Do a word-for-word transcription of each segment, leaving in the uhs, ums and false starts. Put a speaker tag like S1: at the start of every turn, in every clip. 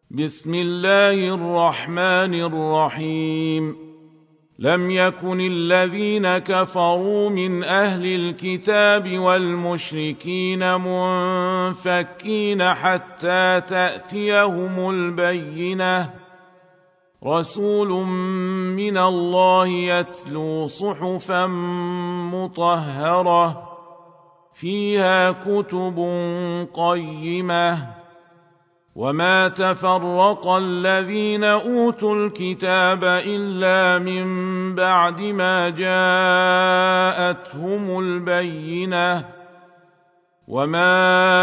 S1: بسم الله الرحمن الرحيم. لم يكن الذين كفروا من أهل الكتاب والمشركين منفكين حتى تأتيهم البينة، رسول من الله يتلو صحفا مطهرة فيها كتب قيمة. وما تفرق الذين أوتوا الكتاب إلا من بعد ما جاءتهم البينة، وما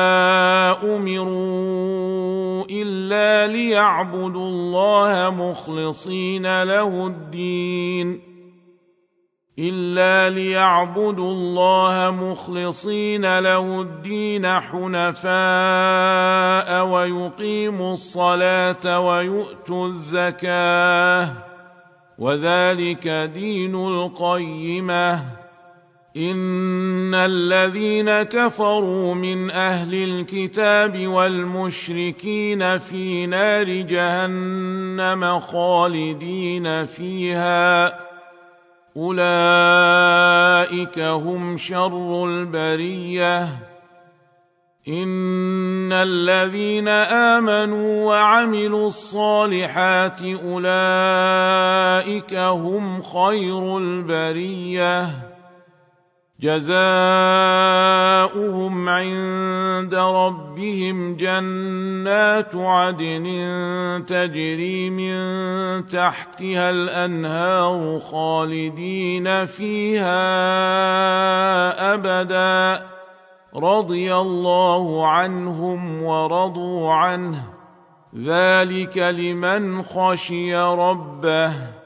S1: أمروا إلا ليعبدوا الله مخلصين له الدين إلا ليعبدوا الله مخلصين له الدين حنفاء ويقيموا الصلاة ويؤتوا الزكاة، وذلك دين القيمة. إن الذين كفروا من أهل الكتاب والمشركين في نار جهنم خالدين فيها، أولئك هم شر البرية. إن الذين آمنوا وعملوا الصالحات أولئك هم خير البرية، جزاؤهم عند ربهم جنات عدن تجري من تحتها الأنهار خالدين فيها أبدا، رضي الله عنهم ورضوا عنه، ذلك لمن خشي ربه.